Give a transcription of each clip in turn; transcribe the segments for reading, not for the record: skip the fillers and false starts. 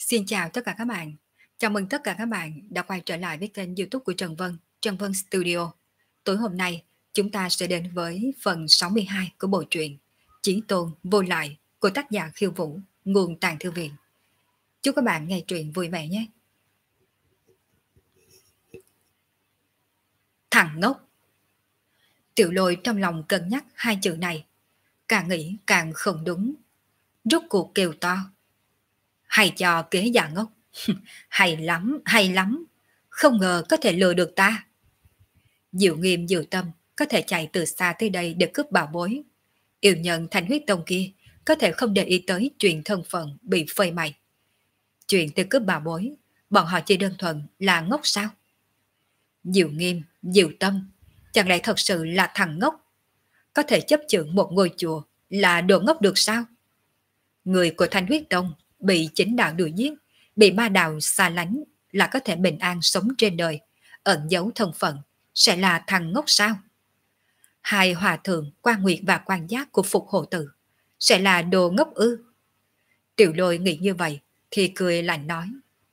Xin chào tất cả các bạn. Chào mừng tất cả các bạn đã quay trở lại với kênh YouTube của Trần Vân Studio. Tối hôm nay, chúng ta sẽ đến với phần 62 của bộ truyện Chí Tôn Vô Lại của tác giả Khiêu Vũ, nguồn Tàng Thư Viện. Chúc các bạn nghe truyện vui vẻ nhé. Thằng ngốc. Tiểu Lôi trong lòng cân nhắc hai chữ này, càng nghĩ càng không đúng. Rốt cuộc kêu to: hay cho kế giả ngốc. Hay lắm, hay lắm. Không ngờ có thể lừa được ta. Diệu Nghiêm Diệu Tâm có thể chạy từ xa tới đây để cướp bảo bối. Yêu nhân Thanh Huyết Tông kia có thể không để ý tới chuyện thân phận bị phơi bày. Chuyện từ cướp bảo bối, bọn họ chỉ đơn thuần là ngốc sao? Diệu Nghiêm, Diệu Tâm, chẳng lẽ thật sự là thằng ngốc? Có thể chấp chưởng một ngôi chùa là đồ ngốc được sao? Người của Thanh Huyết Tông bị chính đạo đuổi giết, bị ma đạo xa lánh là có thể bình an sống trên đời, ẩn giấu thân phận, sẽ là thằng ngốc sao? Hai hòa thượng Quan Nguyệt và Quan Giác của Phục Hộ Tử sẽ là đồ ngốc ư? Tiểu Lôi nghĩ như vậy thì cười lạnh nói: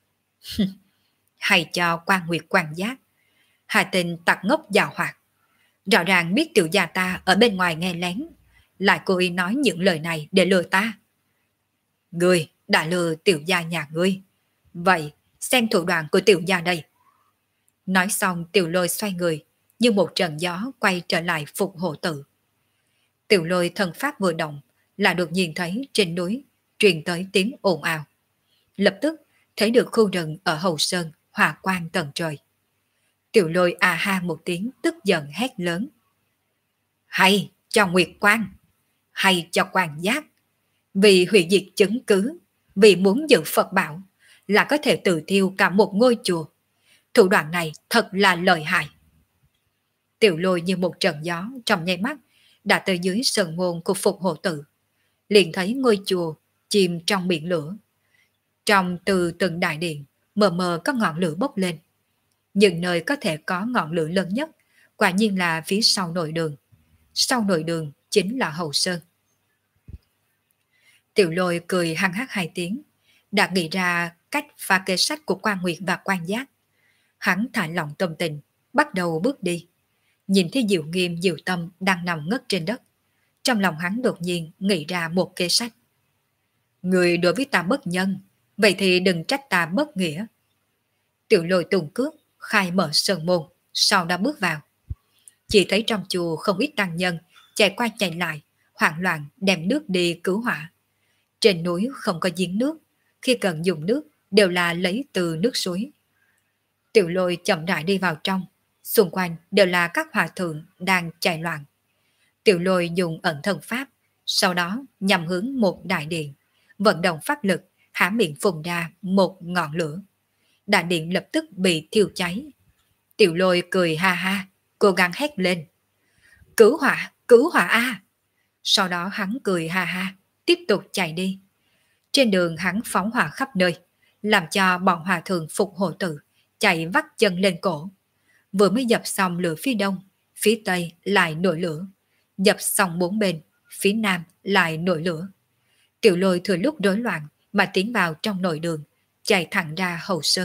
hay cho Quan Nguyệt Quan Giác, hai tên tặc ngốc giàu hoạt, rõ ràng biết tiểu gia ta ở bên ngoài nghe lén, lại cố ý nói những lời này để lừa ta. Ngươi đã lừa tiểu gia nhà ngươi, vậy xem thủ đoạn của tiểu gia đây. Nói xong Tiểu Lôi xoay người, như một trận gió quay trở lại Phục Hộ Tự. Tiểu Lôi thần pháp vừa động, là được nhìn thấy trên núi truyền tới tiếng ồn ào. Lập tức thấy được khu rừng ở Hậu Sơn hòa quang tận trời. Tiểu Lôi à ha một tiếng tức giận hét lớn: hay cho Nguyệt Quang, hay cho Quan Giác, vì hủy diệt chứng cứ, vì muốn giữ Phật bảo, là có thể tự thiêu cả một ngôi chùa. Thủ đoạn này thật là lợi hại. Tiểu Lôi như một trận gió trong nháy mắt đã tới dưới sân môn của Phục Hộ Tự, liền thấy ngôi chùa chìm trong biển lửa. Trong từ từng đại điện mờ mờ có ngọn lửa bốc lên. Những nơi có thể có ngọn lửa lớn nhất quả nhiên là phía sau nội đường. Sau nội đường chính là Hậu Sơn. Tiểu Lôi cười hăng hắc hai tiếng, đã nghĩ ra cách phá kế sách của Quan Nguyệt và Quan Giác. Hắn thả lỏng tâm tình, bắt đầu bước đi. Nhìn thấy Diệu Nghiêm Diệu Tâm đang nằm ngất trên đất, trong lòng hắn đột nhiên nghĩ ra một kế sách. Người đối với ta bất nhân, vậy thì đừng trách ta bất nghĩa. Tiểu Lôi tung cước, khai mở sơn môn, sau đó bước vào. Chỉ thấy trong chùa không ít tăng nhân chạy qua chạy lại, hoảng loạn đem nước đi cứu hỏa. Trên núi không có giếng nước, khi cần dùng nước đều là lấy từ nước suối. Tiểu Lôi chậm rãi đi vào trong, xung quanh đều là các hòa thượng đang chạy loạn. Tiểu Lôi dùng ẩn thân pháp, sau đó nhằm hướng một đại điện, vận động pháp lực, há miệng phun ra một ngọn lửa. Đại điện lập tức bị thiêu cháy. Tiểu Lôi cười ha ha, cố gắng hét lên: cứu hỏa a! Sau đó hắn cười ha ha, tiếp tục chạy đi. Trên đường hắn phóng hỏa khắp nơi, làm cho bọn hòa thượng Phục Hộ Tự chạy vắt chân lên cổ. Vừa mới dập xong lửa phía đông, phía tây lại nổi lửa. Dập xong bốn bên, phía nam lại nổi lửa. Tiểu Lôi thừa lúc rối loạn mà tiến vào trong nội đường, chạy thẳng ra Hậu Sơn.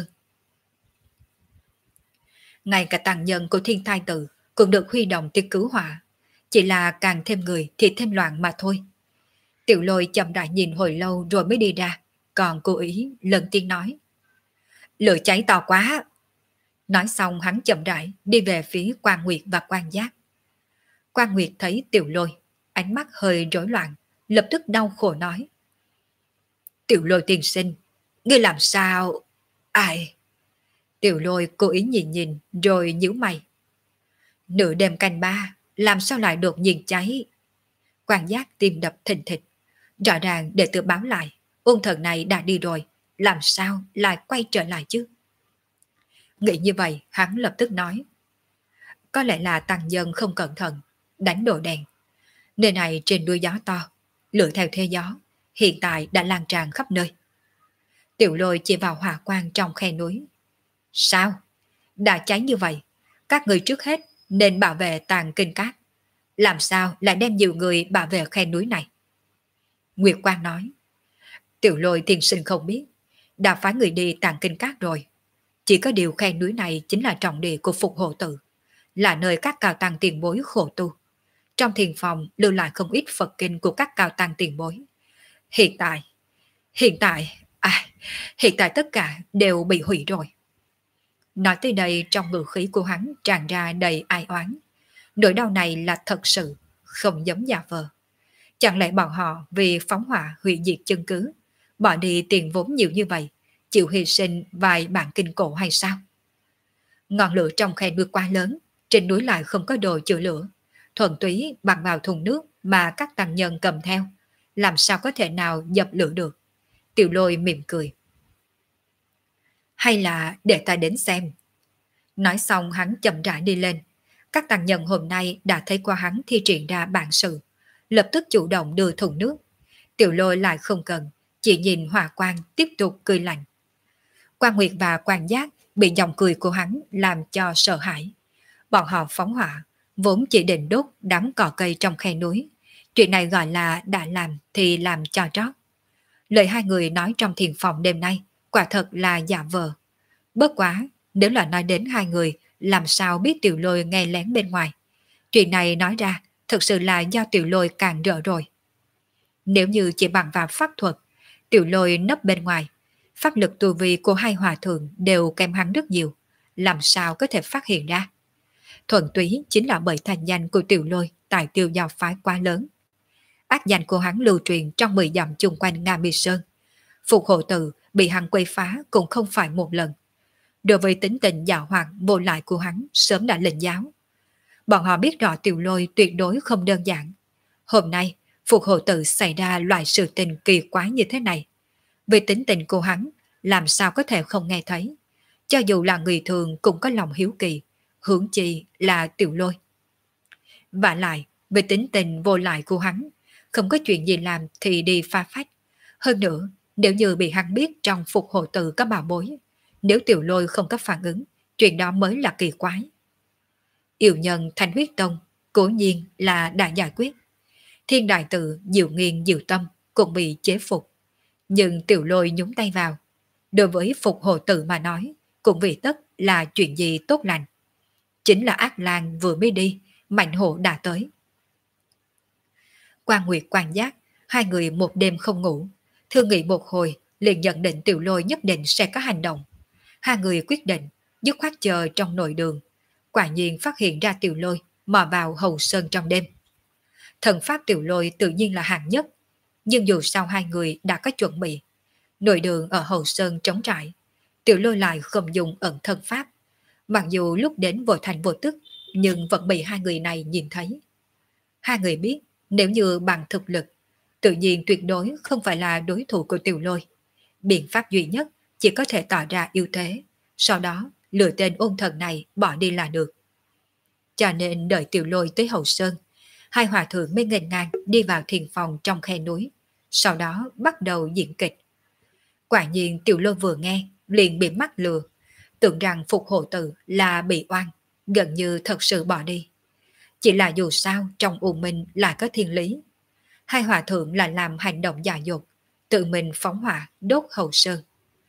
Ngay cả tàng nhân của Thiên Thai Tự cũng được huy động để cứu hỏa, chỉ là càng thêm người thì thêm loạn mà thôi. Tiểu Lôi chậm rãi nhìn hồi lâu rồi mới đi ra, còn cố ý lần tiếng nói: lửa cháy to quá. Nói xong hắn chậm rãi đi về phía Quan Nguyệt và Quan Giác. Quan Nguyệt thấy Tiểu Lôi, ánh mắt hơi rối loạn, lập tức đau khổ nói: Tiểu Lôi tiên sinh, ngươi làm sao? Ai? Tiểu Lôi cố ý nhìn nhìn rồi nhíu mày. Nửa đêm canh ba, làm sao lại đột nhiên cháy? Quan Giác tim đập thình thịch, rõ ràng đệ tử báo lại, ôn thần này đã đi rồi, làm sao lại quay trở lại chứ? Nghĩ như vậy, hắn lập tức nói: có lẽ là tăng nhân không cẩn thận, đánh đồ đèn. Nơi này trên đuôi gió to, lửa theo thế gió, hiện tại đã lan tràn khắp nơi. Tiểu Lôi chỉ vào hỏa quang trong khe núi. Sao? Đã cháy như vậy, các người trước hết nên bảo vệ tàn kinh cát. Làm sao lại đem nhiều người bảo vệ khe núi này? Nguyệt Quang nói: Tiểu Lôi tiên sinh không biết, đã phái người đi tàng kinh các rồi. Chỉ có điều khe núi này chính là trọng địa của Phục Hộ Tự, là nơi các cao tăng tiền bối khổ tu. Trong thiền phòng lưu lại không ít Phật kinh của các cao tăng tiền bối. Hiện tại, hiện tại, à, hiện tại tất cả đều bị hủy rồi. Nói tới đây trong ngữ khí của hắn tràn ra đầy ai oán. Nỗi đau này là thật sự, không giống giả vờ. Chẳng lẽ bọn họ vì phóng hỏa hủy diệt chân cứ, bỏ đi tiền vốn nhiều như vậy, chịu hy sinh vài bản kinh cổ hay sao? Ngọn lửa trong khe núi quá lớn, trên núi lại không có đồ chữa lửa, thuần túy bằng vào thùng nước mà các tăng nhân cầm theo, làm sao có thể nào dập lửa được? Tiểu Lôi mỉm cười. Hay là để ta đến xem. Nói xong hắn chậm rãi đi lên. Các tăng nhân hôm nay đã thấy qua hắn thi triển ra bản sự, lập tức chủ động đưa thùng nước. Tiểu Lôi lại không cần, chỉ nhìn Hòa Quang tiếp tục cười lạnh. Quan Nguyệt và Quan Giác bị giọng cười của hắn làm cho sợ hãi. Bọn họ phóng hỏa, vốn chỉ định đốt đám cỏ cây trong khe núi. Chuyện này gọi là đã làm thì làm cho trót. Lời hai người nói trong thiền phòng đêm nay quả thật là giả vờ. Bất quá, nếu là nói đến hai người, làm sao biết Tiểu Lôi nghe lén bên ngoài. Chuyện này nói ra, thực sự là do Tiểu Lôi càng rỡ rồi. Nếu như chỉ bằng vào pháp thuật, Tiểu Lôi nấp bên ngoài, pháp lực tu vi của hai hòa thượng đều kém hắn rất nhiều, làm sao có thể phát hiện ra. Thuần túy chính là bởi thành danh của Tiểu Lôi tại Tiêu Giao phái quá lớn. Ác danh của hắn lưu truyền trong 10 dặm chung quanh Nga Mi Sơn. Phục Hộ Tự bị hắn quấy phá cũng không phải một lần. Đối với tính tình dạo hoạt vô lại của hắn sớm đã lệnh giáo. Bọn họ biết rõ Tiểu Lôi tuyệt đối không đơn giản. Hôm nay, Phục Hộ Tự xảy ra loại sự tình kỳ quái như thế này. Vì tính tình của hắn, làm sao có thể không nghe thấy. Cho dù là người thường cũng có lòng hiếu kỳ, hướng chi là Tiểu Lôi. Và lại, về tính tình vô lại của hắn, không có chuyện gì làm thì đi pha phách. Hơn nữa, nếu như bị hắn biết trong Phục Hộ Tự có bảo bối, nếu Tiểu Lôi không có phản ứng, chuyện đó mới là kỳ quái. Yêu nhân Thanh Huyết Tông cố nhiên là đã giải quyết. Thiên Đại Tự Diệu Nghiên Diệu Tâm cũng bị chế phục. Nhưng Tiểu Lôi nhúng tay vào. Đối với Phục Hộ Tự mà nói, cũng vì tất là chuyện gì tốt lành. Chính là Ác Lan vừa mới đi, Mạnh Hổ đã tới. Quan Nguyệt Quan Giác, hai người một đêm không ngủ. Thương nghị một hồi, liền nhận định Tiểu Lôi nhất định sẽ có hành động. Hai người quyết định, dứt khoát chờ trong nội đường. Quả nhiên phát hiện ra Tiểu Lôi mò vào Hầu Sơn trong đêm. Thần pháp Tiểu Lôi tự nhiên là hạng nhất, nhưng dù sao hai người đã có chuẩn bị. Nội đường ở Hầu Sơn trống trải, Tiểu Lôi lại không dùng ẩn thân pháp. Mặc dù lúc đến vô thành vô tức, nhưng vẫn bị hai người này nhìn thấy. Hai người biết, nếu như bằng thực lực, tự nhiên tuyệt đối không phải là đối thủ của Tiểu Lôi. Biện pháp duy nhất chỉ có thể tỏ ra ưu thế, sau đó lừa tên ôn thần này bỏ đi là được. Cho nên đợi Tiểu Lôi tới Hậu Sơn, hai hòa thượng mới nghênh ngang đi vào thiền phòng trong khe núi, sau đó bắt đầu diễn kịch. Quả nhiên Tiểu Lôi vừa nghe, liền bị mắc lừa, tưởng rằng Phục Hộ Tự là bị oan, gần như thật sự bỏ đi. Chỉ là dù sao trong U Minh lại có thiên lý. Hai hòa thượng là làm hành động giả dột, tự mình phóng hỏa đốt Hậu Sơn.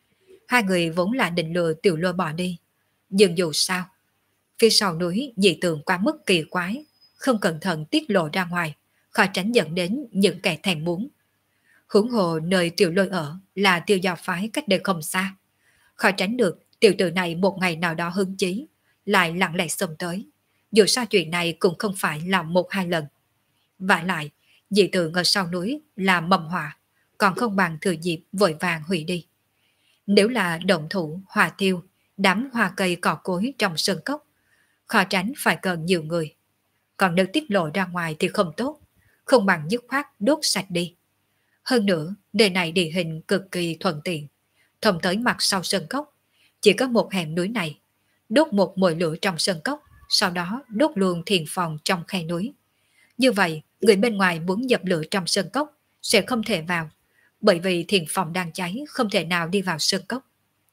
Hai người vốn là định lừa Tiểu Lôi bỏ đi, nhưng dù sao, phía sau núi dị tượng quá mức kỳ quái, không cẩn thận tiết lộ ra ngoài, khỏi tránh dẫn đến những kẻ thèm muốn. Huống hồ nơi Tiểu Lôi ở là Tiêu Giao phái cách đây không xa, khỏi tránh được tiểu tử này một ngày nào đó hứng chí, lại lặng lẽ xông tới. Dù sao chuyện này cũng không phải là một hai lần. Vả lại, dị tượng ở sau núi là mầm họa, còn không bằng thừa dịp vội vàng hủy đi. Nếu là động thủ, hòa tiêu, đám hoa cây cỏ cối trong sơn cốc, khó tránh phải cần nhiều người. Còn nếu tiết lộ ra ngoài thì không tốt, không bằng dứt khoát đốt sạch đi. Hơn nữa, nơi này địa hình cực kỳ thuận tiện, thông tới mặt sau sơn cốc, chỉ có một hẻm núi này, đốt một mồi lửa trong sơn cốc, sau đó đốt luôn thiền phòng trong khe núi. Như vậy, người bên ngoài muốn dập lửa trong sơn cốc sẽ không thể vào, bởi vì thiền phòng đang cháy không thể nào đi vào sơn cốc.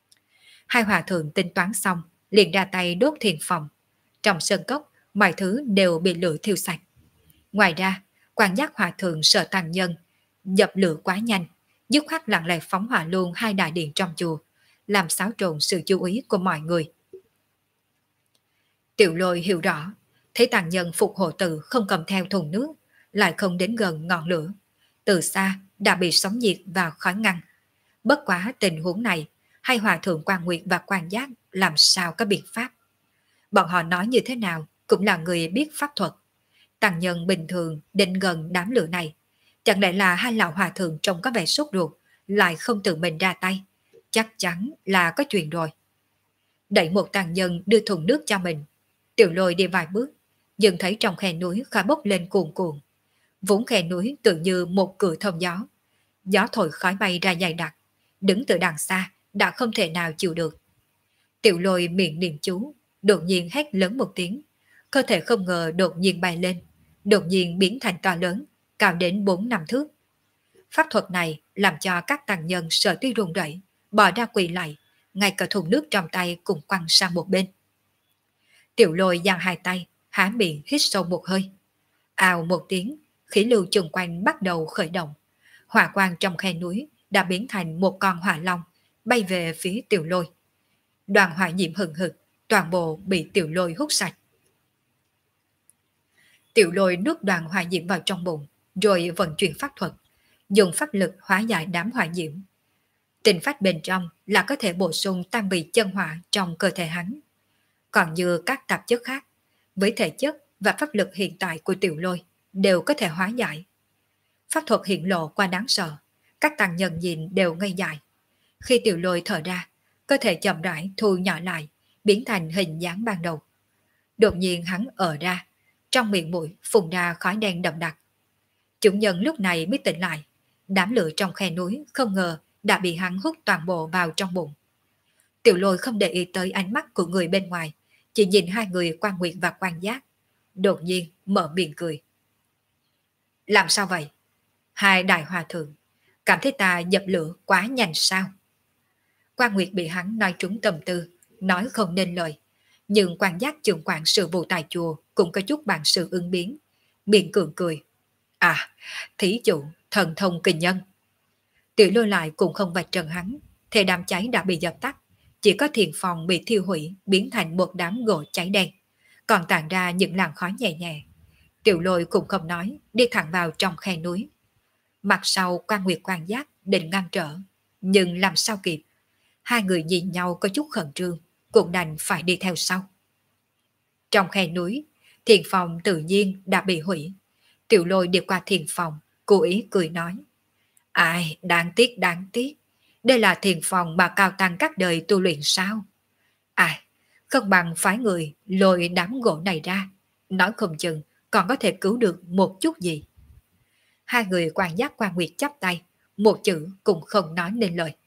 Hai hòa thượng tính toán xong, liền ra tay đốt thiền phòng. Trong sơn cốc, mọi thứ đều bị lửa thiêu sạch. Ngoài ra, Quan Giác hòa thượng sợ tàn nhân, dập lửa quá nhanh, dứt khoát lặng lẽ phóng hỏa luôn hai đại điện trong chùa, làm xáo trộn sự chú ý của mọi người. Tiểu Lôi hiểu rõ, thấy tàn nhân Phục Hộ Tự không cầm theo thùng nước, lại không đến gần ngọn lửa, từ xa đã bị sóng nhiệt và khói ngăn. Bất quá tình huống này, hai hòa thượng Quan Nguyệt và Quan Giác làm sao có biện pháp. Bọn họ nói như thế nào cũng là người biết pháp thuật. Tàn nhân bình thường định gần đám lửa này, chẳng lẽ là hai lão hòa thượng trông có vẻ sốt ruột, lại không tự mình ra tay, chắc chắn là có chuyện rồi. Đẩy một tàn nhân đưa thùng nước cho mình, Tiểu Lôi đi vài bước, dừng thấy trong khe núi khói bốc lên cuồn cuộn. Vốn khe núi tự như một cửa thông gió, gió thổi khói bay ra dày đặc, đứng từ đằng xa đã không thể nào chịu được. Tiểu Lôi miệng niệm chú, đột nhiên hét lớn một tiếng, cơ thể không ngờ đột nhiên bay lên, đột nhiên biến thành to lớn, cao đến 4-5 thước. Pháp thuật này làm cho các tàn nhân sợ tuy run rẩy, bò ra quỳ lại, ngay cả thùng nước trong tay cũng quăng sang một bên. Tiểu Lôi giang hai tay, há miệng hít sâu một hơi. Ào một tiếng, khí lưu chung quanh bắt đầu khởi động. Hỏa quang trong khe núi đã biến thành một con hỏa long, bay về phía Tiểu Lôi. Đoàn hỏa diễm hừng hực, toàn bộ bị Tiểu Lôi hút sạch. Tiểu Lôi nuốt đoàn hỏa diễm vào trong bụng, rồi vận chuyển pháp thuật, dùng pháp lực hóa giải đám hỏa diễm. Tinh phách bên trong là có thể bổ sung tăng bị chân hỏa trong cơ thể hắn. Còn như các tạp chất khác, với thể chất và pháp lực hiện tại của Tiểu Lôi đều có thể hóa giải. Pháp thuật hiện lộ qua đáng sợ, các tăng nhân nhìn đều ngây dại. Khi Tiểu Lôi thở ra, cơ thể chậm rãi thu nhỏ lại, biến thành hình dáng ban đầu. Đột nhiên hắn ở ra, trong miệng mũi phun ra khói đen đậm đặc. Chúng nhân lúc này mới tỉnh lại, đám lửa trong khe núi không ngờ đã bị hắn hút toàn bộ vào trong bụng. Tiểu Lôi không để ý tới ánh mắt của người bên ngoài, chỉ nhìn hai người Quan Nguyệt và Quan Giác. Đột nhiên mở miệng cười. Làm sao vậy? Hai đại hòa thượng, cảm thấy ta dập lửa quá nhanh sao? Quan Nguyệt bị hắn nói trúng tâm tư, nói không nên lời. Nhưng Quan Giác trưởng quản sự vụ tại chùa cũng có chút bản sự ứng biến. Miệng cường cười. À, thí chủ, thần thông kinh nhân. Tiểu Lôi lại cũng không vạch trần hắn, thì đám cháy đã bị dập tắt. Chỉ có thiền phòng bị thiêu hủy, biến thành một đám gỗ cháy đen, còn tàn ra những làn khói nhẹ nhẹ. Tiểu Lôi cũng không nói, đi thẳng vào trong khe núi. Mặt sau Quan Nguyệt Quan Giác định ngăn trở, nhưng làm sao kịp. Hai người nhìn nhau có chút khẩn trương, cũng đành phải đi theo sau. Trong khe núi, thiền phòng tự nhiên đã bị hủy. Tiểu Lôi đi qua thiền phòng, cố ý cười nói. Ai, đáng tiếc đáng tiếc. Đây là thiền phòng mà cao tăng các đời tu luyện sao? Ai, không bằng phái người lôi đám gỗ này ra, nói không chừng còn có thể cứu được một chút gì. Hai người Quan Giác Quan Nguyệt chắp tay, một chữ cũng không nói nên lời.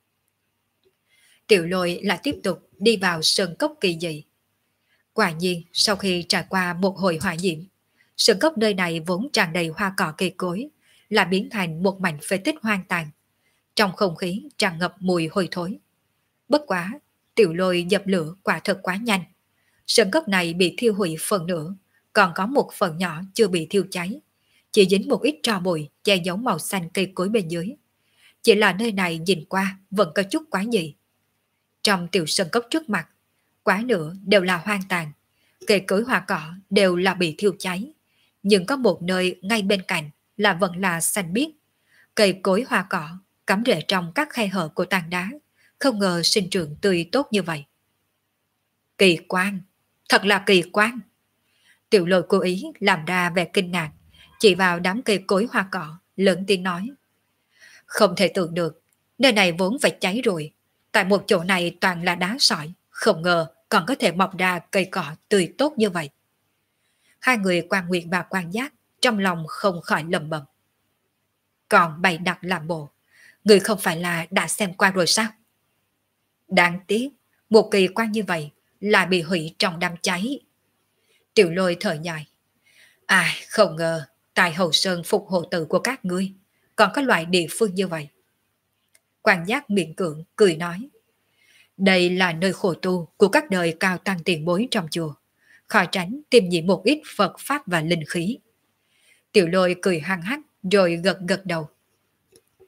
Tiểu Lôi lại tiếp tục đi vào sơn cốc kỳ dị. Quả nhiên, sau khi trải qua một hồi hỏa diễm, sơn cốc nơi này vốn tràn đầy hoa cỏ cây cối, là biến thành một mảnh phế tích hoang tàn. Trong không khí tràn ngập mùi hôi thối. Bất quá, Tiểu Lôi dập lửa quả thật quá nhanh. Sơn cốc này bị thiêu hủy phần nửa, còn có một phần nhỏ chưa bị thiêu cháy. Chỉ dính một ít tro bụi che giấu màu xanh cây cối bên dưới. Chỉ là nơi này nhìn qua vẫn có chút quá dị. Trong tiểu sơn cốc trước mặt, quá nửa đều là hoang tàn. Cây cối hoa cỏ đều là bị thiêu cháy. Nhưng có một nơi ngay bên cạnh là vẫn là xanh biếc. Cây cối hoa cỏ cắm rễ trong các khe hở của tảng đá, không ngờ sinh trưởng tươi tốt như vậy. Kỳ quan, thật là kỳ quan. Tiểu Lôi cố ý làm ra vẻ kinh ngạc, chỉ vào đám cây cối hoa cỏ, lớn tiếng nói. Không thể tưởng được, nơi này vốn phải cháy rồi. Tại một chỗ này toàn là đá sỏi, không ngờ còn có thể mọc ra cây cỏ tươi tốt như vậy. Hai người Quan Nguyệt và Quan Giác trong lòng không khỏi lầm bầm. Còn bày đặt làm bộ, người không phải là đã xem qua rồi sao? Đáng tiếc, một kỳ quan như vậy lại bị hủy trong đám cháy. Tiểu Lôi thở dài. Ai không ngờ, tại Hậu Sơn Phục Hộ Tự của các ngươi còn có loại địa phương như vậy. Quan Giác miệng cưỡng cười nói. Đây là nơi khổ tu của các đời cao tăng tiền bối trong chùa, khỏi tránh tìm nhị một ít Phật Pháp và linh khí. Tiểu Lôi cười hăng hắc rồi gật gật đầu.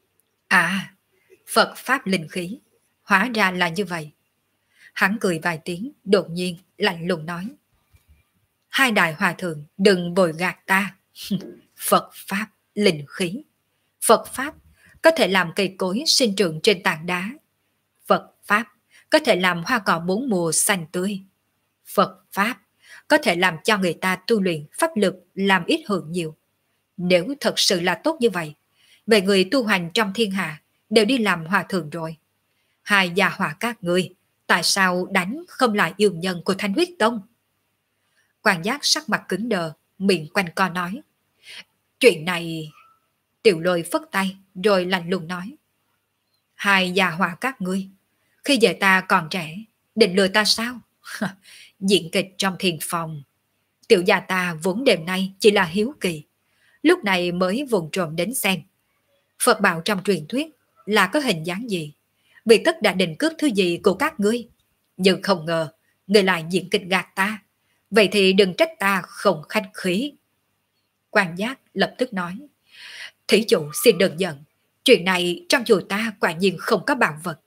À, Phật Pháp linh khí, hóa ra là như vậy. Hắn cười vài tiếng, đột nhiên, lạnh lùng nói. Hai đại hòa thượng, đừng vội gạt ta. Phật Pháp, linh khí. Phật Pháp có thể làm cây cối sinh trưởng trên tảng đá. Phật Pháp có thể làm hoa cỏ bốn mùa xanh tươi. Phật Pháp có thể làm cho người ta tu luyện pháp lực làm ít hưởng nhiều. Nếu thật sự là tốt như vậy, về người tu hành trong thiên hạ đều đi làm hòa thượng rồi. Hai gia hỏa các ngươi, tại sao đánh không lại yêu nhân của Thanh Huyết Tông? Quan giác sắc mặt cứng đờ, miệng quanh co nói. Chuyện này... Tiểu Lôi phất tay, rồi lạnh lùng nói. Hai gia hỏa các ngươi, khi về ta còn trẻ, định lừa ta sao? Diễn kịch trong thiền phòng. Tiểu gia ta vốn đêm nay chỉ là hiếu kỳ, lúc này mới vùng trộm đến xem. Phật bảo trong truyền thuyết là có hình dáng gì? Vì tất đã định cướp thứ gì của các ngươi? Nhưng không ngờ, người lại diễn kịch gạt ta. Vậy thì đừng trách ta không khách khí. Quan giác lập tức nói. Thí chủ xin đừng giận. Chuyện này trong chùa ta quả nhiên không có bảo vật.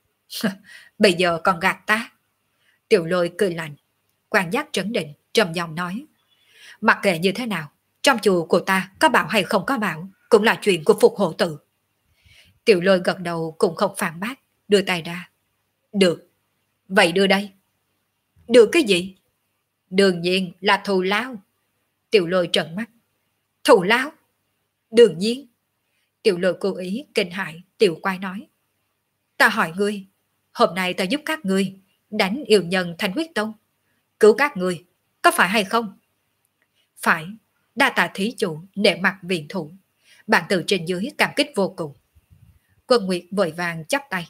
Bây giờ còn gạt ta. Tiểu Lôi cười lạnh. Quan giác trấn định, trầm giọng nói. Mặc kệ như thế nào, trong chùa của ta có bảo hay không có bảo, cũng là chuyện của Phục Hộ Tự. Tiểu Lôi gật đầu cũng không phản bác, đưa tay ra. Được, vậy đưa đây. Được cái gì? Đương nhiên là thù lao. Tiểu Lôi trợn mắt. Thù lao? Đương nhiên. Tiểu Lôi cố ý kinh hại, Tiểu Quái nói. Ta hỏi ngươi, hôm nay ta giúp các ngươi đánh yêu nhân Thanh Huyết Tông, cứu các ngươi, có phải hay không? Phải, đa tạ thí chủ nể mặt viện thủ. Bạn từ trên dưới cảm kích vô cùng. Quân Nguyệt vội vàng chắp tay.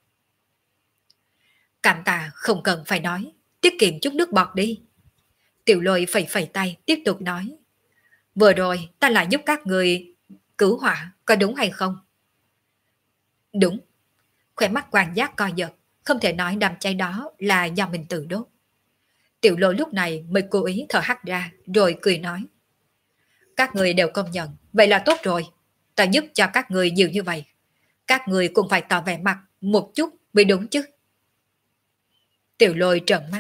Cảm tạ không cần phải nói, tiết kiệm chút nước bọt đi. Tiểu Lôi phẩy phẩy tay tiếp tục nói. Vừa rồi ta lại giúp các người cứu hỏa, có đúng hay không? Đúng. Khỏe mắt Quan giác co giật, không thể nói đám cháy đó là do mình tự đốt. Tiểu Lôi lúc này mới cố ý thở hắt ra, rồi cười nói. Các người đều công nhận, vậy là tốt rồi. Ta giúp cho các người nhiều như vậy. Các người cũng phải tỏ vẻ mặt một chút mới đúng chứ. Tiểu Lôi trợn mắt.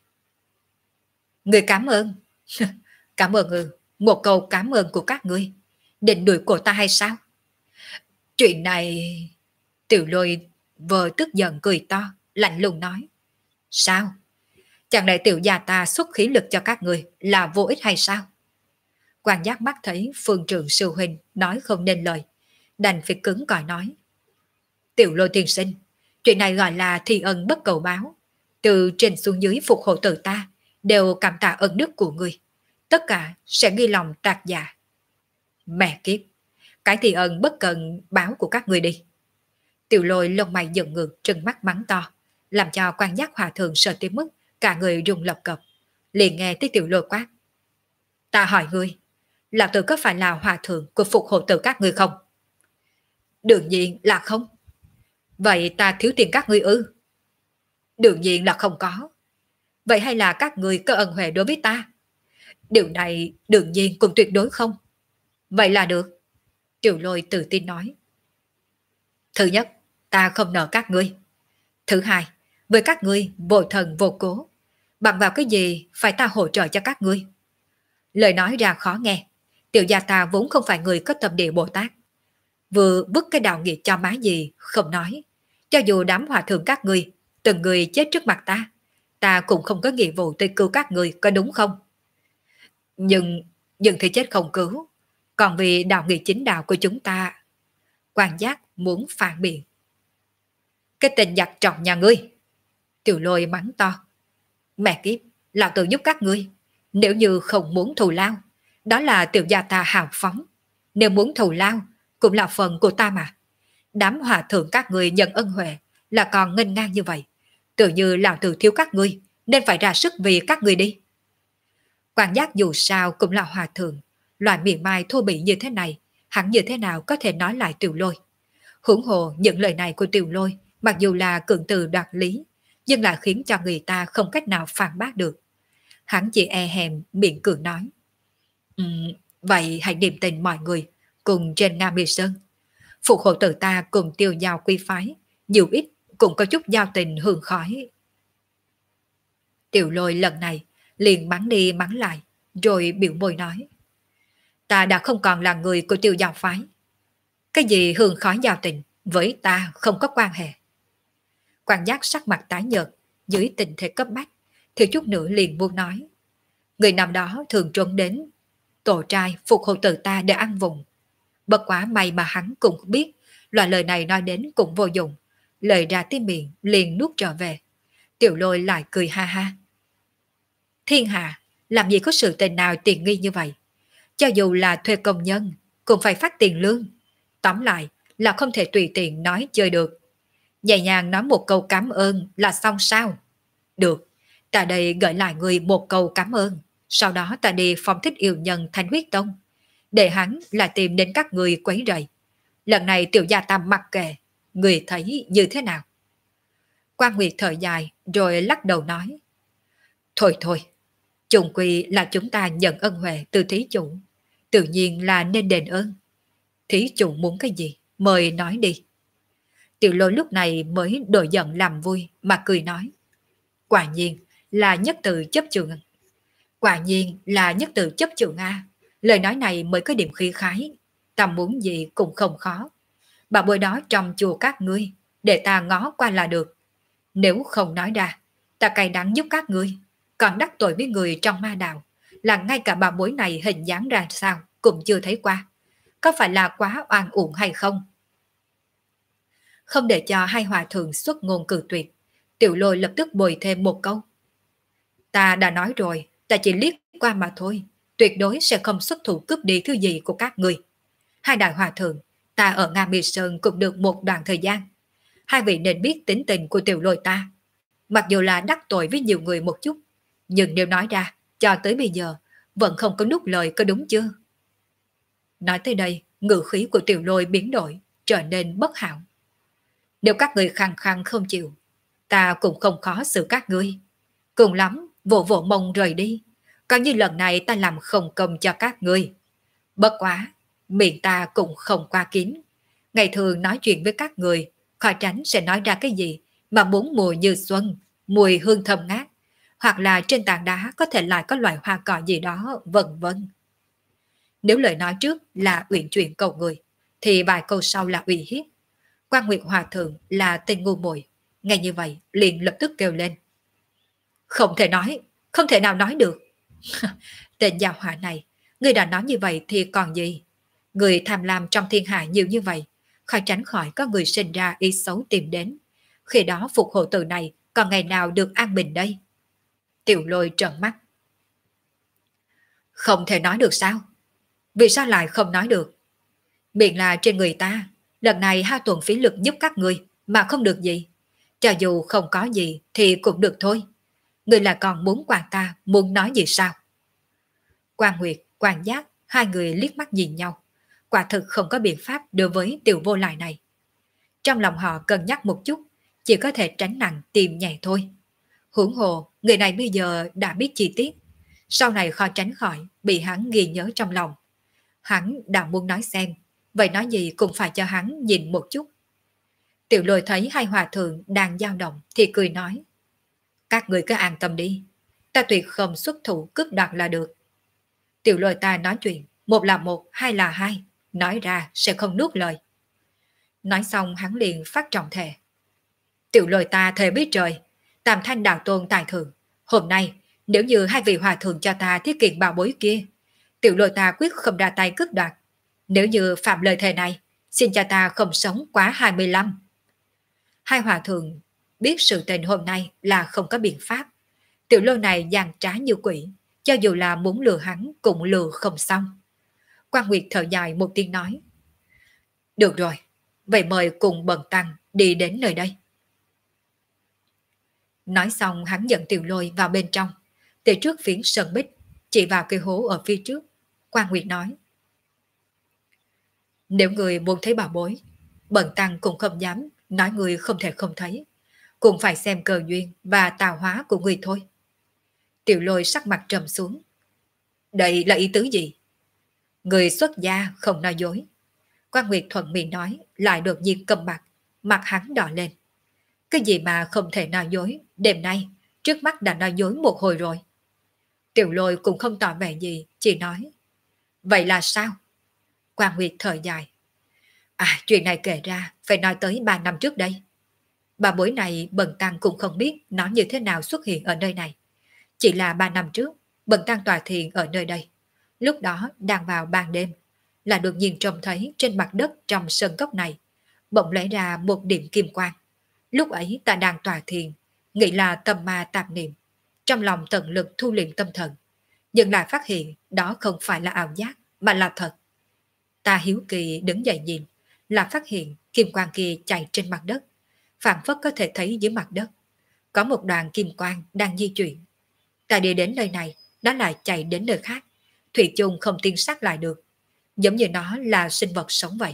Người cảm ơn. Cảm ơn một câu cảm ơn của các ngươi. Định đuổi cổ ta hay sao? Chuyện này... Tiểu Lôi vờ tức giận cười to, lạnh lùng nói. Sao? Chẳng lẽ tiểu gia ta xuất khí lực cho các người là vô ích hay sao? Quan giác mắt thấy Phương Trường sư huynh nói không nên lời, đành phải cứng cỏi nói. Tiểu Lôi tiên sinh, chuyện này gọi là thi ân bất cầu báo. Từ trên xuống dưới Phục Hộ Tự ta đều cảm tạ ân đức của người. Tất cả sẽ ghi lòng trạc dạ. Mẹ kiếp, cái thi ân bất cần báo của các người đi. Tiểu Lôi lông mày dựng ngược trừng mắt mắng to, làm cho Quan giác hòa thượng sợ tới mức cả người rung lập cập. Liền nghe tới Tiểu Lôi quát. Ta hỏi ngươi, lão tử có phải là hòa thượng của Phục Hộ Tự các ngươi không? Đương nhiên là không. Vậy ta thiếu tiền các ngươi ư? Đương nhiên là không có. Vậy hay là các ngươi có ân huệ đối với ta? Điều này đương nhiên cũng tuyệt đối không. Vậy là được. Tiểu Lôi tự tin nói. Thứ nhất, ta không nợ các ngươi. Thứ hai, với các ngươi vô thần vô cố, bằng vào cái gì phải ta hỗ trợ cho các ngươi? Lời nói ra khó nghe. Tiểu gia ta vốn không phải người có tâm địa Bồ Tát. Vừa vứt cái đạo nghiệp cho má gì không nói. Cho dù đám hòa thượng các ngươi, từng người chết trước mặt ta cũng không có nghĩa vụ tới cứu các ngươi, có đúng không? Nhưng thì chết không cứu. Còn vì đạo nghĩa chính đạo của chúng ta... Quan giác muốn phản biện. Cái tình giặc trọng nhà ngươi. Tiểu Lôi mắng to. Mẹ kiếp, lão tử giúp các ngươi. Nếu như không muốn thù lao, đó là tiểu gia ta hào phóng. Nếu muốn thù lao, cũng là phần của ta mà. Đám hòa thượng các ngươi nhận ân huệ là còn nghênh ngang như vậy. Tự như lão tử thiếu các ngươi, nên phải ra sức vì các ngươi đi. Quan giác dù sao cũng là hòa thượng. Loại miệng mai thô bỉ như thế này, hắn như thế nào có thể nói lại Tiểu Lôi. Hưởng hồ những lời này của Tiểu Lôi, mặc dù là cường từ đoạt lý, nhưng lại khiến cho người ta không cách nào phản bác được. Hắn chỉ e hèm miệng cường nói. Vậy hãy niệm tình mọi người, cùng trên Nam Mỹ Sơn. Phục hộ tử ta cùng Tiêu giao quý phái, nhiều ít cũng có chút giao tình hương khói. Tiểu Lôi lần này liền bắn đi bắn lại, rồi biểu môi nói. Ta đã không còn là người của Tiêu giao phái. Cái gì hương khói giao tình, với ta không có quan hệ. Quan giác sắc mặt tái nhợt, dưới tình thế cấp bách, thì chút nữa liền muốn nói. Người năm đó thường trốn đến tổ trai phục hộ tử ta để ăn vùng. Bất quá may mà hắn cũng biết, loại lời này nói đến cũng vô dụng. Lời ra tiếng miệng liền nuốt trở về. Tiểu Lôi lại cười ha ha. Thiên hạ, làm gì có sự tình nào tiện nghi như vậy? Cho dù là thuê công nhân, cũng phải phát tiền lương. Tóm lại là không thể tùy tiện nói chơi được. Nhẹ nhàng nói một câu cảm ơn là xong sao? Được, ta đây gửi lại người một câu cảm ơn. Sau đó ta đi phong thích yêu nhân Thanh Huyết Tông. Để hắn là tìm đến các người quấy rầy. Lần này tiểu gia ta mặc kệ, người thấy như thế nào? Quan Nguyệt thở dài rồi lắc đầu nói. Thôi thôi, chung quy là chúng ta nhận ân huệ từ thí chủ. Tự nhiên là nên đền ơn. Thí chủ muốn cái gì? Mời nói đi. Tiểu Lôi lúc này mới đổi giận làm vui mà cười nói. Quả nhiên là nhất tự chấp trường. Quả nhiên là nhất tự chấp trường A. Lời nói này mới có điểm khí khái. Ta muốn gì cũng không khó. Bà bôi đó trong chùa các ngươi, để ta ngó qua là được. Nếu không nói ra, ta cay đắng giúp các ngươi. Còn đắc tội với người trong ma đạo, là ngay cả bà bối này hình dáng ra sao cũng chưa thấy qua. Có phải là quá oan uổng hay không? Không để cho hai hòa thượng xuất ngôn cự tuyệt, Tiểu Lôi lập tức bồi thêm một câu. Ta đã nói rồi, ta chỉ liếc qua mà thôi, tuyệt đối sẽ không xuất thủ cướp đi thứ gì của các người. Hai đại hòa thượng, ta ở Nga Mi Sơn cũng được một đoạn thời gian. Hai vị nên biết tính tình của Tiểu Lôi ta. Mặc dù là đắc tội với nhiều người một chút, nhưng nếu nói ra, cho tới bây giờ, vẫn không có nút lời, có đúng chưa? Nói tới đây, ngữ khí của Tiểu Lôi biến đổi, trở nên bất hảo. Nếu các người khăng khăng không chịu, ta cũng không khó xử các ngươi. Cùng lắm, vỗ vỗ mông rời đi. Coi như lần này ta làm không công cho các ngươi. Bất quá, miệng ta cũng không qua kín. Ngày thường nói chuyện với các người, khỏi tránh sẽ nói ra cái gì mà muốn mùi như xuân, mùi hương thơm ngát, hoặc là trên tảng đá có thể lại có loại hoa cỏ gì đó, vân vân. Nếu lời nói trước là uyển chuyển cầu người, thì vài câu sau là uy hiếp. Quan Nguyệt Hòa Thượng là tên ngu muội, nghe như vậy liền lập tức kêu lên. Không thể nói, không thể nào nói được. Tên giàu họa này, người đã nói như vậy thì còn gì? Người tham lam trong thiên hạ nhiều như vậy, khỏi tránh khỏi có người sinh ra ý xấu tìm đến. Khi đó phục hộ tử này còn ngày nào được an bình đây? Tiểu Lôi trợn mắt. Không thể nói được sao? Vì sao lại không nói được? Miệng là trên người ta, lần này hao tuần phí lực giúp các người mà không được gì. Cho dù không có gì thì cũng được thôi. Người là còn muốn quản ta, muốn nói gì sao? Quan Nguyệt, Quan Giác, hai người liếc mắt nhìn nhau. Quả thực không có biện pháp đối với tiểu vô lại này. Trong lòng họ cân nhắc một chút, chỉ có thể tránh nặng tìm nhẹ thôi. Huống hồ, người này bây giờ đã biết chi tiết. Sau này khó tránh khỏi, bị hắn ghi nhớ trong lòng. Hắn đã muốn nói xem, vậy nói gì cũng phải cho hắn nhìn một chút. Tiểu Lôi thấy hai hòa thượng đang dao động thì cười nói. Các người cứ an tâm đi, ta tuyệt không xuất thủ cướp đoạt là được. Tiểu Lôi ta nói chuyện, một là một, hai là hai, nói ra sẽ không nuốt lời. Nói xong hắn liền phát trọng thề. Tiểu Lôi ta thề biết trời, Tam Thanh đạo tôn tài thượng, hôm nay nếu như hai vị hòa thượng cho ta thiết kiện bảo bối kia, Tiểu Lôi ta quyết không ra tay cướp đoạt. Nếu như phạm lời thề này, xin cho ta không sống quá 25. Hai hòa thượng biết sự tình hôm nay là không có biện pháp. Tiểu Lôi này dàn trá như quỷ, cho dù là muốn lừa hắn cũng lừa không xong. Quan Nguyệt thở dài một tiếng nói. Được rồi, vậy mời cùng bần tăng đi đến nơi đây. Nói xong hắn dẫn Tiểu Lôi vào bên trong, từ trước phiến sân bích, chỉ vào cây hố ở phía trước. Quan Nguyệt nói. Nếu người muốn thấy bảo bối, bần tăng cũng không dám nói người không thể không thấy, cũng phải xem cơ duyên và tạo hóa của người thôi. Tiểu Lôi sắc mặt trầm xuống. Đây là ý tứ gì? Người xuất gia không nói dối. Quan Nguyệt thuận miệng nói, lại đột nhiên cầm mặt, mặt hắn đỏ lên. Cái gì mà không thể nói dối, đêm nay, trước mắt đã nói dối một hồi rồi. Tiểu Lôi cũng không tỏ vẻ gì, chỉ nói. Vậy là sao? Quan Nguyệt thở dài. Chuyện này kể ra, phải nói tới 3 năm trước đây. Bà bối này Bần Tăng cũng không biết nó như thế nào xuất hiện ở nơi này. Chỉ là 3 năm trước, Bần Tăng tọa thiền ở nơi đây. Lúc đó đang vào ban đêm, là đột nhiên trông thấy trên mặt đất trong sân cốc này, bỗng lóe ra một điểm kim quang. Lúc ấy ta đang tọa thiền, nghĩ là tâm ma tạp niệm, trong lòng tận lực thu liệm tâm thần, nhưng lại phát hiện đó không phải là ảo giác, mà là thật. Ta hiếu kỳ đứng dậy nhìn, là phát hiện kim quang kia chạy trên mặt đất, phảng phất có thể thấy dưới mặt đất có một đoàn kim quang đang di chuyển. Ta đi đến nơi này, nó lại chạy đến nơi khác, thủy chung không tiên sát lại được, giống như nó là sinh vật sống vậy.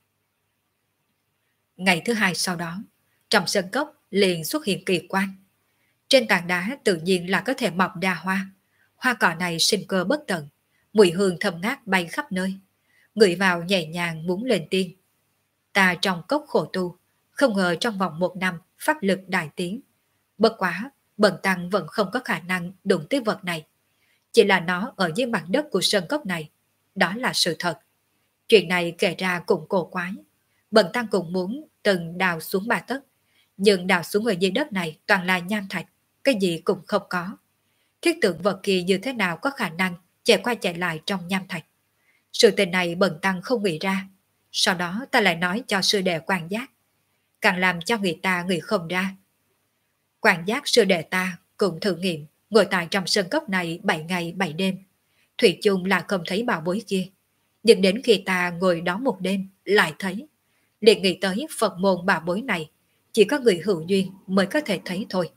Ngày thứ hai sau đó, trong sân cốc liền xuất hiện kỳ quan. Trên tảng đá tự nhiên là có thể mọc đa hoa. Hoa cỏ này sinh cơ bất tận, mùi hương thơm ngát bay khắp nơi. Ngửi vào nhẹ nhàng muốn lên tiên. Ta trong cốc khổ tu, không ngờ trong vòng 1 năm pháp lực đại tiến. Bất quá, Bần Tăng vẫn không có khả năng đụng tới vật này. Chỉ là nó ở dưới mặt đất của sân cốc này. Đó là sự thật. Chuyện này kể ra cũng cổ quái. Bần Tăng cũng muốn từng đào xuống 3 tấc, nhưng đào xuống ở dưới đất này toàn là nham thạch, cái gì cũng không có. Thiết tượng vật kia như thế nào có khả năng chạy qua chạy lại trong nham thạch. Sự tình này Bần Tăng không nghĩ ra. Sau đó ta lại nói cho sư đệ quan giác, càng làm cho người ta nghĩ không ra. Quan giác sư đệ ta cũng thử nghiệm ngồi tại trong sân cốc này 7 ngày 7 đêm. Thủy chung là không thấy bảo bối kia. Nhưng đến khi ta ngồi đó một đêm lại thấy, liền nghĩ tới Phật môn bảo bối này chỉ có người hữu duyên mới có thể thấy thôi.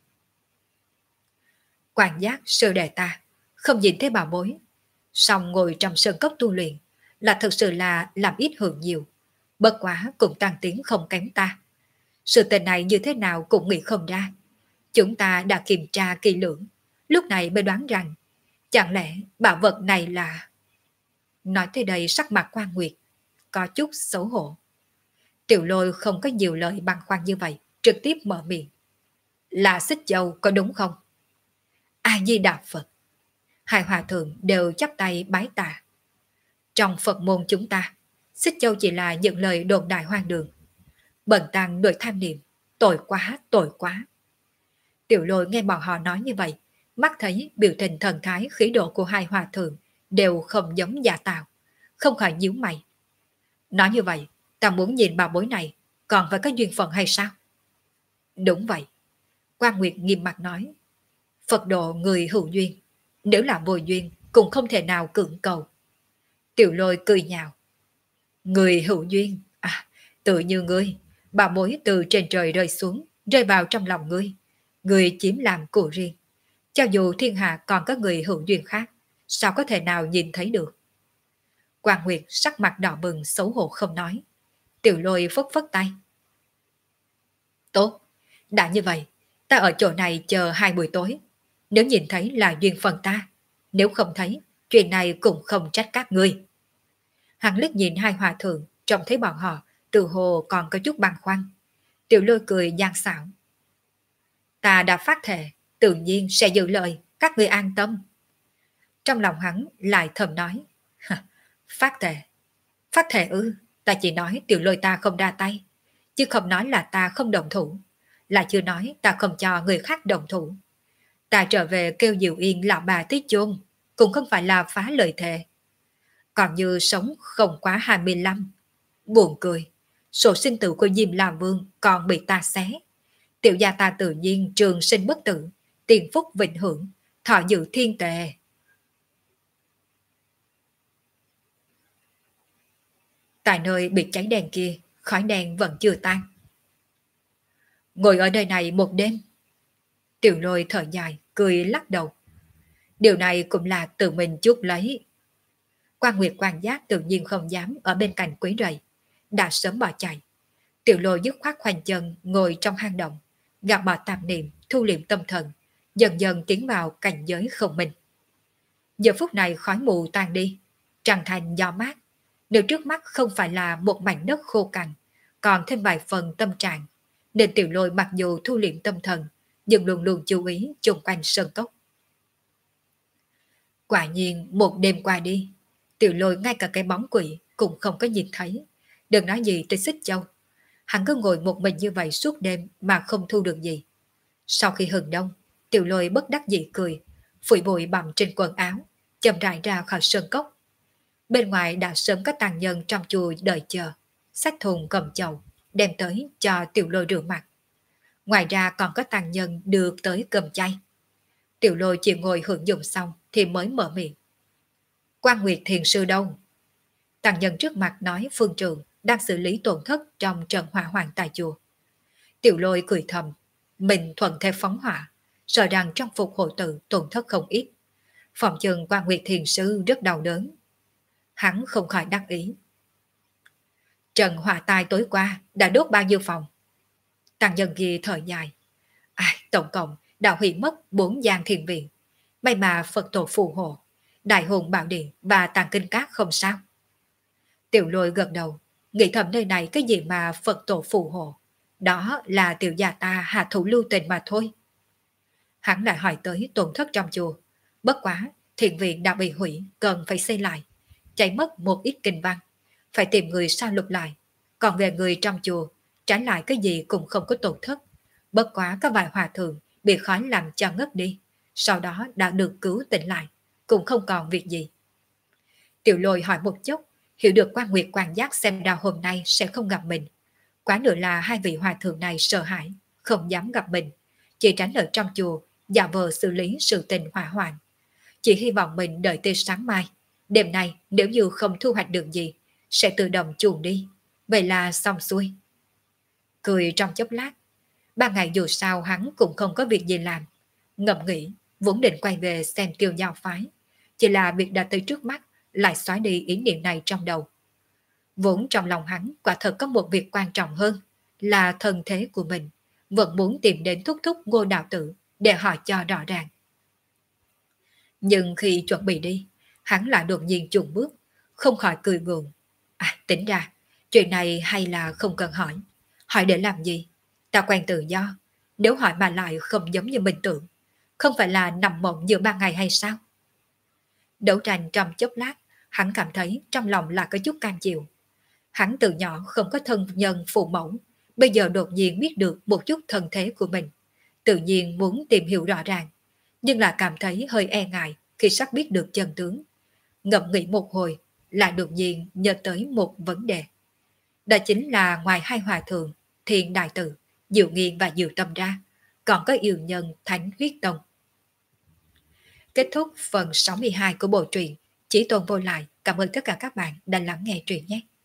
Quan giác sư đệ ta không nhìn thấy bảo bối, song ngồi trong sân cốc tu luyện là thực sự là làm ít hưởng nhiều, bất quá cũng tăng tiến không kém ta. Sự tình này như thế nào cũng nghĩ không ra. Chúng ta đã kiểm tra kỹ lưỡng, lúc này mới đoán rằng chẳng lẽ bảo vật này là... Nói tới đây sắc mặt Quan Nguyệt có chút xấu hổ. Tiểu Lôi không có nhiều lời băn khoăn như vậy, trực tiếp mở miệng. Là xích châu có đúng không? A Di Đà Phật. Hai hòa thượng đều chắp tay bái tạ. Trong Phật môn chúng ta, xích châu chỉ là những lời đồn đại hoang đường. Bần Tăng đổi tham niệm, tội quá, tội quá. Tiểu Lôi nghe bọn họ nói như vậy, mắt thấy biểu tình thần thái khí độ của hai hòa thượng đều không giống giả tạo, không khỏi nhíu mày. Nói như vậy, ta muốn nhìn bảo bối này, còn phải có duyên phận hay sao? Đúng vậy. Quan Nguyệt nghiêm mặt nói. Phật độ người hữu duyên, nếu là vô duyên cũng không thể nào cưỡng cầu. Tiểu Lôi cười nhạo. Người hữu duyên, tự như ngươi, bảo bối từ trên trời rơi xuống, rơi vào trong lòng ngươi. Ngươi chiếm làm của riêng. Cho dù thiên hạ còn có người hữu duyên khác, sao có thể nào nhìn thấy được? Quan Nguyệt sắc mặt đỏ bừng xấu hổ không nói. Tiểu Lôi phất phất tay. Tốt, đã như vậy, ta ở chỗ này chờ 2 buổi tối. Nếu nhìn thấy là duyên phần ta, nếu không thấy, chuyện này cũng không trách các ngươi. Hắn liếc nhìn hai hòa thượng, trông thấy bọn họ, tự hồ còn có chút băn khoăn. Tiểu Lôi cười gian xảo. Ta đã phát thệ, tự nhiên sẽ giữ lời, các ngươi an tâm. Trong lòng hắn lại thầm nói. Phát thệ. Phát thệ ư, ta chỉ nói Tiểu Lôi ta không ra tay, chứ không nói là ta không đồng thủ, là chưa nói ta không cho người khác đồng thủ. Ta trở về kêu Diệu Yên lão bà tới chôn, cũng không phải là phá lời thề. Còn như sống không quá 25. Buồn cười, sổ sinh tử của Diêm La Vương còn bị ta xé. Tiểu gia ta tự nhiên trường sinh bất tử, tiền phúc vĩnh hưởng, thọ dự thiên tề. Tại nơi bị cháy đèn kia, khói đèn vẫn chưa tan. Ngồi ở nơi này một đêm. Tiểu Lôi thở dài, cười lắc đầu. Điều này cũng là tự mình chuốc lấy. Quan Nguyệt quan giác tự nhiên không dám ở bên cạnh quấy rầy, đã sớm bỏ chạy. Tiểu Lôi dứt khoát khoanh chân ngồi trong hang động, gạt bỏ tạp niệm, thu liệm tâm thần, dần dần tiến vào cảnh giới không minh. Giờ phút này khói mù tan đi, trăng thành gió mát, Nếu trước mắt không phải là một mảnh đất khô cằn, còn thêm vài phần tâm trạng, nên Tiểu Lôi mặc dù thu liệm tâm thần, nhưng luôn luôn chú ý chung quanh sơn cốc. Quả nhiên một đêm qua đi, Tiểu Lôi ngay cả cái bóng quỷ cũng không có nhìn thấy. Đừng nói gì tới Xích Châu. Hắn cứ ngồi một mình như vậy suốt đêm mà không thu được gì. Sau khi hừng đông, Tiểu Lôi bất đắc dĩ cười, phủi bụi bặm trên quần áo, chậm rãi ra khỏi sơn cốc. Bên ngoài đã sớm có tàn nhân trong chùa đợi chờ, xách thùng cầm chậu, đem tới cho Tiểu Lôi rửa mặt. Ngoài ra còn có tàn nhân đưa tới cơm chay. Tiểu Lôi chỉ ngồi hưởng dụng xong thì mới mở miệng. Quan Nguyệt Thiền Sư đâu? Tàn nhân trước mặt nói phương trường đang xử lý tổn thất trong trận hỏa hoạn tại chùa. Tiểu Lôi cười thầm, mình thuận theo phóng hỏa, sợ rằng trong phục hộ tự tổn thất không ít. Phòng chừng Quan Nguyệt Thiền Sư rất đau đớn. Hắn không khỏi đắc ý. Trận hỏa tai tối qua đã đốt bao nhiêu phòng? Tàn nhân kia thở dài. Tổng cộng đã hủy mất 4 gian thiền viện. May mà Phật tổ phù hộ, Đại hồn bảo điện và tàng kinh các không sao. Tiểu Lôi gật đầu, nghĩ thầm nơi này cái gì mà Phật tổ phù hộ. Đó là tiểu gia ta hạ thủ lưu tình mà thôi. Hắn lại hỏi tới tổn thất trong chùa. Bất quá, thiền viện đã bị hủy, cần phải xây lại. Chạy mất một ít kinh văn, phải tìm người sao lục lại. Còn về người trong chùa, trái lại cái gì cũng không có tổn thất. Bất quá có vài hòa thượng bị khói làm cho ngất đi, sau đó đã được cứu tỉnh lại, cũng không còn việc gì. Tiểu Lôi hỏi một chút, hiểu được Quan Nguyệt quan giác xem ra hôm nay sẽ không gặp mình. Quá nữa là hai vị hòa thượng này sợ hãi, không dám gặp mình, chỉ tránh ở trong chùa, giả vờ xử lý sự tình hỏa hoạn. Chỉ hy vọng mình đợi tới sáng mai, đêm nay nếu như không thu hoạch được gì, sẽ tự động chuồn đi. Vậy là xong xuôi. Cười trong chốc lát, ba ngày dù sao hắn cũng không có việc gì làm. Ngẫm nghĩ, vốn định quay về xem Kiều Giao phái. Chỉ là việc đã tới trước mắt, lại xóa đi ý niệm này trong đầu. Vốn trong lòng hắn quả thật có một việc quan trọng hơn, là thân thế của mình. Vẫn muốn tìm đến thúc thúc Ngô Đạo Tử để hỏi cho rõ ràng. Nhưng khi chuẩn bị đi, hắn lại đột nhiên chùn bước, không khỏi cười gượng. Tính ra, chuyện này hay là không cần hỏi. Hỏi để làm gì? Ta quen tự do, nếu hỏi mà lại không giống như mình tưởng, không phải là nằm mộng giữa ban ngày hay sao? Đấu tranh trong chốc lát, hắn cảm thấy trong lòng là có chút cam chịu. Hắn từ nhỏ không có thân nhân phụ mẫu, bây giờ đột nhiên biết được một chút thân thế của mình. Tự nhiên muốn tìm hiểu rõ ràng, nhưng là cảm thấy hơi e ngại khi sắp biết được chân tướng. Ngẫm nghĩ một hồi, lại đột nhiên nhớ tới một vấn đề. Đó chính là ngoài hai hòa thượng, Thiên Đại Tử, Diệu Nghiên và Diệu Tâm ra, còn có yêu nhân Thánh Huyết Tông. Kết thúc phần 62 của bộ truyện Chí Tôn Vô Lại. Cảm ơn tất cả các bạn đã lắng nghe truyện nhé.